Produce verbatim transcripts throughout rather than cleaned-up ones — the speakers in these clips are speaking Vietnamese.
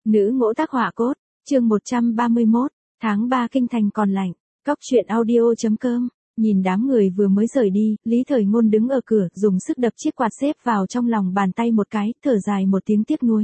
Nữ ngỗ tác họa cốt, chương một trăm ba mươi mốt, tháng ba kinh thành còn lạnh, cóc truyện audio.com. Nhìn đám người vừa mới rời đi, Lý Thời Ngôn đứng ở cửa, dùng sức đập chiếc quạt xếp vào trong lòng bàn tay một cái, thở dài một tiếng tiếc nuối.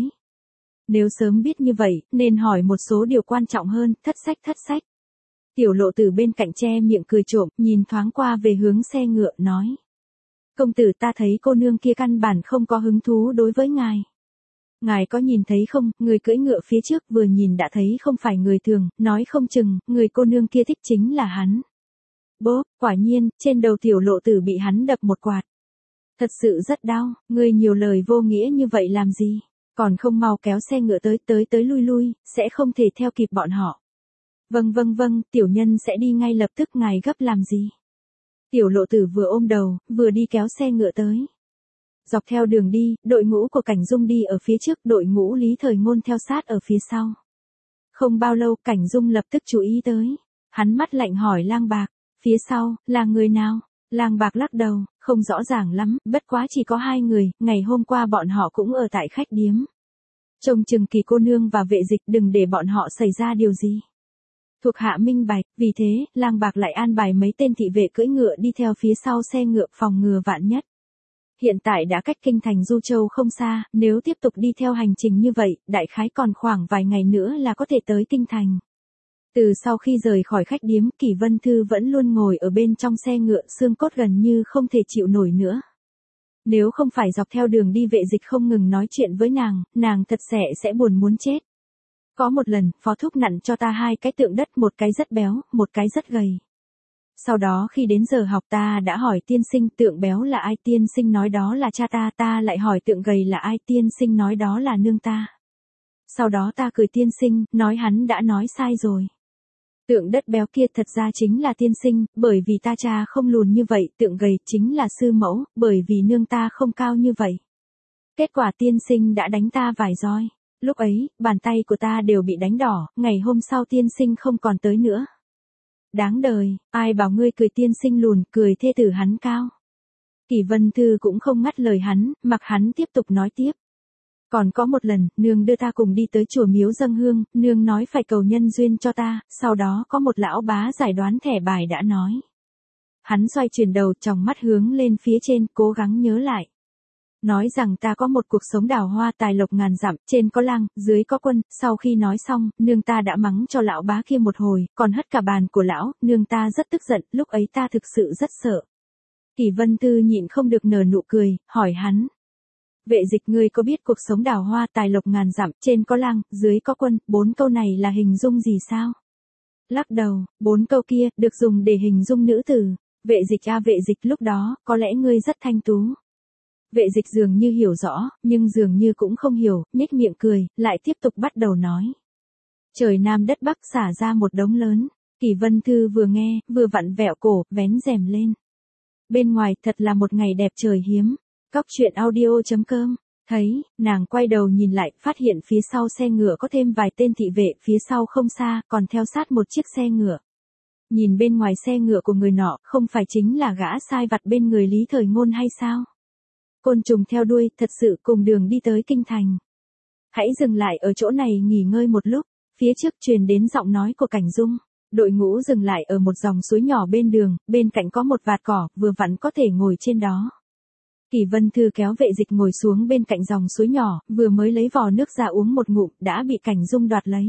Nếu sớm biết như vậy, nên hỏi một số điều quan trọng hơn, thất sách thất sách. Tiểu Lộ Tử bên cạnh che miệng cười trộm, nhìn thoáng qua về hướng xe ngựa, nói. Công tử, ta thấy cô nương kia căn bản không có hứng thú đối với ngài. Ngài có nhìn thấy không, người cưỡi ngựa phía trước vừa nhìn đã thấy không phải người thường, nói không chừng, người cô nương kia thích chính là hắn. Bốp, quả nhiên, trên đầu Tiểu Lộ Tử bị hắn đập một quạt. Thật sự rất đau, ngươi nhiều lời vô nghĩa như vậy làm gì, còn không mau kéo xe ngựa tới tới tới lui lui, sẽ không thể theo kịp bọn họ. Vâng vâng vâng, tiểu nhân sẽ đi ngay lập tức, ngài gấp làm gì. Tiểu Lộ Tử vừa ôm đầu, vừa đi kéo xe ngựa tới. Dọc theo đường đi, đội ngũ của Cảnh Dung đi ở phía trước, đội ngũ Lý Thời Ngôn theo sát ở phía sau. Không bao lâu, Cảnh Dung lập tức chú ý tới. Hắn mắt lạnh hỏi Lang Bạc, phía sau, là người nào? Lang Bạc lắc đầu, không rõ ràng lắm, bất quá chỉ có hai người, ngày hôm qua bọn họ cũng ở tại khách điếm. Trông chừng Kỳ cô nương và Vệ Dịch đừng để bọn họ xảy ra điều gì. Thuộc hạ minh bạch, vì thế, Lang Bạc lại an bài mấy tên thị vệ cưỡi ngựa đi theo phía sau xe ngựa phòng ngừa vạn nhất. Hiện tại đã cách kinh thành Du Châu không xa, nếu tiếp tục đi theo hành trình như vậy, đại khái còn khoảng vài ngày nữa là có thể tới kinh thành. Từ sau khi rời khỏi khách điếm, Kỷ Vân Thư vẫn luôn ngồi ở bên trong xe ngựa, xương cốt gần như không thể chịu nổi nữa. Nếu không phải dọc theo đường đi Vệ Dịch không ngừng nói chuyện với nàng, nàng thật sẽ sẽ buồn muốn chết. Có một lần, phó thúc nặn cho ta hai cái tượng đất, một cái rất béo, một cái rất gầy. Sau đó khi đến giờ học ta đã hỏi tiên sinh tượng béo là ai, tiên sinh nói đó là cha ta, ta lại hỏi tượng gầy là ai, tiên sinh nói đó là nương ta. Sau đó ta cười tiên sinh, nói hắn đã nói sai rồi. Tượng đất béo kia thật ra chính là tiên sinh, bởi vì ta cha không lùn như vậy, tượng gầy chính là sư mẫu, bởi vì nương ta không cao như vậy. Kết quả tiên sinh đã đánh ta vài roi. Lúc ấy, bàn tay của ta đều bị đánh đỏ, ngày hôm sau tiên sinh không còn tới nữa. Đáng đời, ai bảo ngươi cười tiên sinh lùn, cười thê tử hắn cao. Kỷ Vân Thư cũng không ngắt lời hắn, mặc hắn tiếp tục nói tiếp. Còn có một lần, nương đưa ta cùng đi tới chùa miếu dâng hương, nương nói phải cầu nhân duyên cho ta, sau đó có một lão bá giải đoán thẻ bài đã nói. Hắn xoay chuyển đầu, tròng mắt hướng lên phía trên, cố gắng nhớ lại. Nói rằng ta có một cuộc sống đào hoa tài lộc ngàn dặm, trên có lang, dưới có quân, sau khi nói xong, nương ta đã mắng cho lão bá kia một hồi, còn hất cả bàn của lão, nương ta rất tức giận, lúc ấy ta thực sự rất sợ. Kỷ Vân Thư nhịn không được nở nụ cười, hỏi hắn. Vệ Dịch, ngươi có biết cuộc sống đào hoa tài lộc ngàn dặm, trên có lang, dưới có quân, bốn câu này là hình dung gì sao? Lắc đầu, bốn câu kia, được dùng để hình dung nữ tử. Vệ Dịch a Vệ Dịch, lúc đó, có lẽ ngươi rất thanh tú. Vệ Dịch dường như hiểu rõ, nhưng dường như cũng không hiểu, nhếch miệng cười, lại tiếp tục bắt đầu nói. Trời Nam đất Bắc xả ra một đống lớn. Kỷ Vân Thư vừa nghe, vừa vặn vẹo cổ, vén rèm lên. Bên ngoài thật là một ngày đẹp trời hiếm. Cóc truyện audio.com. Thấy, nàng quay đầu nhìn lại, phát hiện phía sau xe ngựa có thêm vài tên thị vệ, phía sau không xa, còn theo sát một chiếc xe ngựa. Nhìn bên ngoài xe ngựa của người nọ, không phải chính là gã sai vặt bên người Lý Thời Ngôn hay sao? Côn trùng theo đuôi, thật sự cùng đường đi tới kinh thành. Hãy dừng lại ở chỗ này nghỉ ngơi một lúc, phía trước truyền đến giọng nói của Cảnh Dung. Đội ngũ dừng lại ở một dòng suối nhỏ bên đường, bên cạnh có một vạt cỏ, vừa vặn có thể ngồi trên đó. Kỷ Vân Thư kéo Vệ Dịch ngồi xuống bên cạnh dòng suối nhỏ, vừa mới lấy vò nước ra uống một ngụm, đã bị Cảnh Dung đoạt lấy.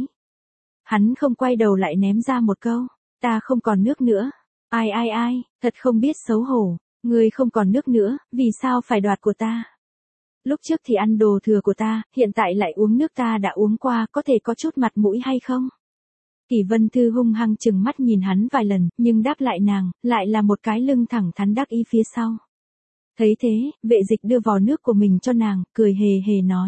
Hắn không quay đầu lại ném ra một câu, ta không còn nước nữa. Ai ai ai, thật không biết xấu hổ. Ngươi không còn nước nữa, vì sao phải đoạt của ta? Lúc trước thì ăn đồ thừa của ta, hiện tại lại uống nước ta đã uống qua, có thể có chút mặt mũi hay không? Kỷ Vân Thư hung hăng chừng mắt nhìn hắn vài lần, nhưng đáp lại nàng, lại là một cái lưng thẳng thắn đắc ý phía sau. Thấy thế, Vệ Dịch đưa vò nước của mình cho nàng, cười hề hề nói.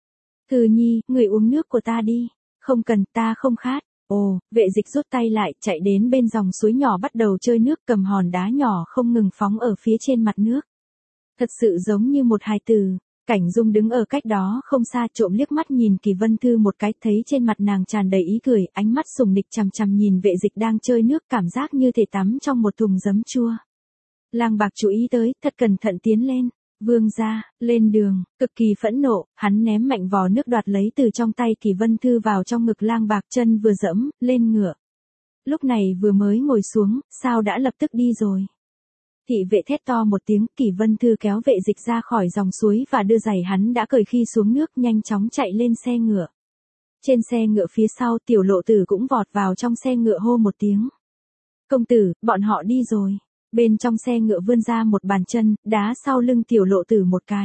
Thư nhi, người uống nước của ta đi, không cần, ta không khát. Ồ, Vệ Dịch rút tay lại, chạy đến bên dòng suối nhỏ bắt đầu chơi nước, cầm hòn đá nhỏ không ngừng phóng ở phía trên mặt nước. Thật sự giống như một hài tử. Cảnh Dung đứng ở cách đó không xa, trộm liếc mắt nhìn Kỷ Vân Thư một cái, thấy trên mặt nàng tràn đầy ý cười, ánh mắt sùng nịch chằm chằm nhìn Vệ Dịch đang chơi nước, cảm giác như thể tắm trong một thùng giấm chua. Lang Bạc chú ý tới, thật cẩn thận tiến lên. Vương gia, lên đường, cực kỳ phẫn nộ, hắn ném mạnh vò nước đoạt lấy từ trong tay Kỷ Vân Thư vào trong ngực Lang Bạc, chân vừa dẫm, lên ngựa. Lúc này vừa mới ngồi xuống, sao đã lập tức đi rồi? Thị vệ thét to một tiếng, Kỷ Vân Thư kéo vệ dịch ra khỏi dòng suối và đưa giày hắn đã cởi khi xuống nước, nhanh chóng chạy lên xe ngựa. Trên xe ngựa phía sau, Tiểu Lộ Tử cũng vọt vào trong xe ngựa hô một tiếng. Công tử, bọn họ đi rồi. Bên trong xe ngựa vươn ra một bàn chân, đá sau lưng Tiểu Lộ Tử một cái.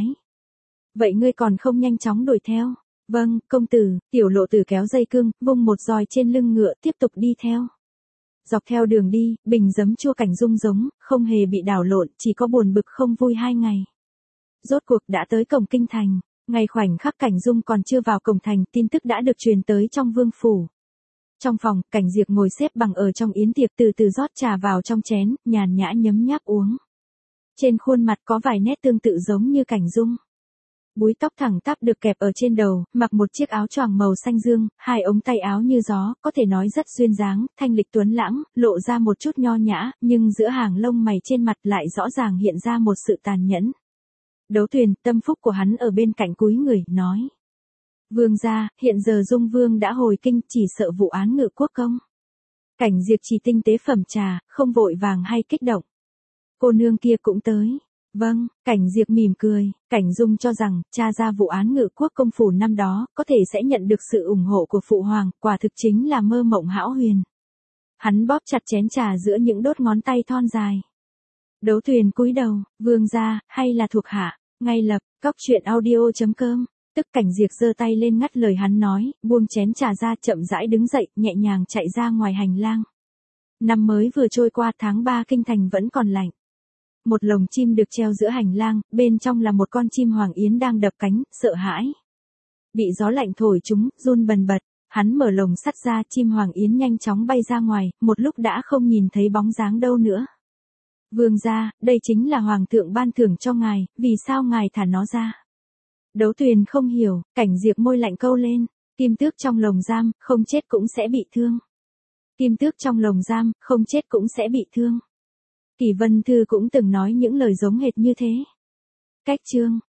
Vậy ngươi còn không nhanh chóng đuổi theo? Vâng, công tử. Tiểu Lộ Tử kéo dây cương, vung một roi trên lưng ngựa, tiếp tục đi theo. Dọc theo đường đi, Bình giấm chua Cảnh Dung giống, không hề bị đảo lộn, chỉ có buồn bực không vui hai ngày. Rốt cuộc đã tới cổng kinh thành. Ngay khoảnh khắc Cảnh Dung còn chưa vào cổng thành, tin tức đã được truyền tới trong vương phủ. Trong phòng, Cảnh Diệp ngồi xếp bằng ở trong yến tiệc, từ từ rót trà vào trong chén, nhàn nhã nhấm nháp uống. Trên khuôn mặt có vài nét tương tự giống như Cảnh Dung. Búi tóc thẳng tắp được kẹp ở trên đầu, mặc một chiếc áo choàng màu xanh dương, hai ống tay áo như gió, có thể nói rất duyên dáng, thanh lịch tuấn lãng, lộ ra một chút nho nhã, nhưng giữa hàng lông mày trên mặt lại rõ ràng hiện ra một sự tàn nhẫn. Đấu Tuyền, tâm phúc của hắn ở bên cạnh cúi người, nói. Vương gia, hiện giờ Dung Vương đã hồi kinh, chỉ sợ vụ án Ngự Quốc công. Cảnh Diệp chỉ tinh tế phẩm trà, không vội vàng hay kích động. Cô nương kia cũng tới. Vâng, Cảnh Diệp mỉm cười, Cảnh Dung cho rằng, tra ra vụ án Ngự Quốc công phủ năm đó, có thể sẽ nhận được sự ủng hộ của phụ hoàng, quả thực chính là mơ mộng hão huyền. Hắn bóp chặt chén trà giữa những đốt ngón tay thon dài. Đấu Tuyền cúi đầu, vương gia, hay là thuộc hạ, ngay lập, cóc truyện audio chấm com. Tức Cảnh Diệp giơ tay lên ngắt lời hắn nói, buông chén trà ra, chậm rãi đứng dậy, nhẹ nhàng chạy ra ngoài hành lang. Năm mới vừa trôi qua, tháng ba kinh thành vẫn còn lạnh. Một lồng chim được treo giữa hành lang, bên trong là một con chim hoàng yến đang đập cánh, sợ hãi. Bị gió lạnh thổi chúng, run bần bật, hắn mở lồng sắt ra, chim hoàng yến nhanh chóng bay ra ngoài, một lúc đã không nhìn thấy bóng dáng đâu nữa. Vương gia, đây chính là hoàng thượng ban thưởng cho ngài, vì sao ngài thả nó ra? Đấu Tuyền không hiểu, Cảnh Diệp môi lạnh câu lên, kim tước trong lồng giam, không chết cũng sẽ bị thương. Kim tước trong lồng giam, không chết cũng sẽ bị thương. Kỷ Vân Thư cũng từng nói những lời giống hệt như thế. Cách chương